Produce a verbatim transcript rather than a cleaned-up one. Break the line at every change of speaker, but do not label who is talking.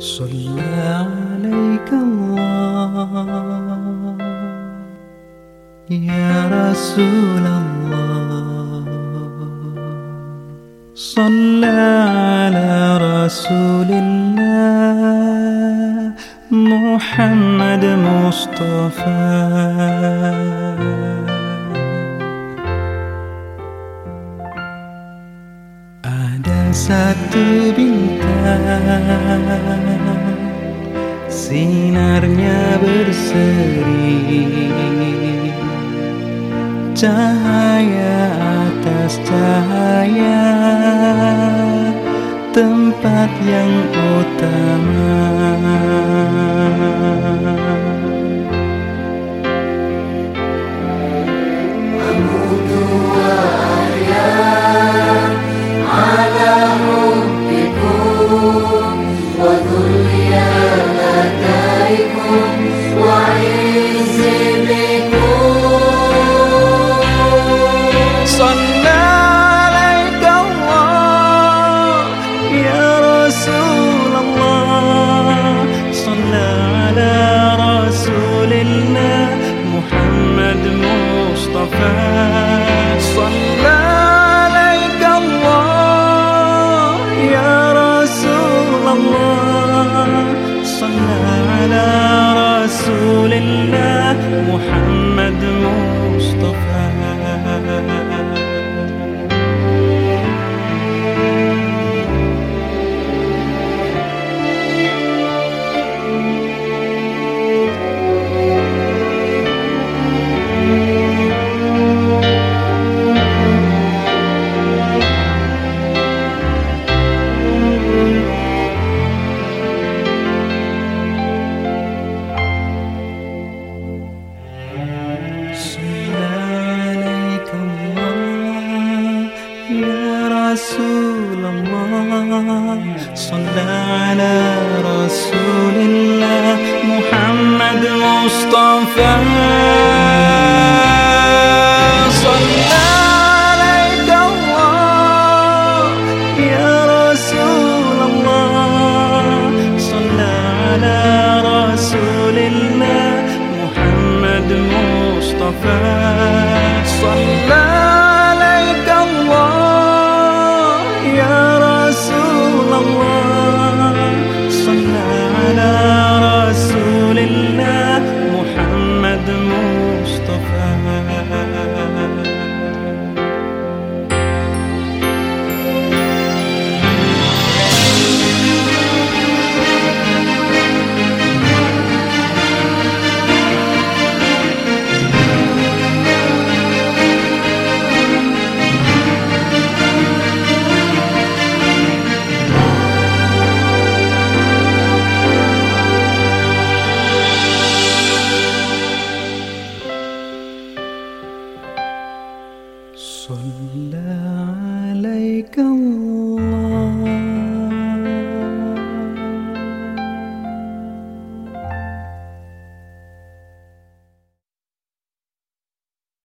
صلى عليك الله يا رسول الله. صلى على رسول الله محمد مصطفى. Ada satu bintang, sinarnya berseri, cahaya atas cahaya, tempat yang utama. صلى عليك الله يا رسول الله. صلى على رسول الله محمد مصطفى. رسول الله صلى على رسول الله محمد مصطفى. صلى عليك الله يا رسول الله. صلى على رسول الله محمد مصطفى. صلى عليك الله يا رسول الله. صلى على رسول الله محمد مصطفى. صلى عليك الله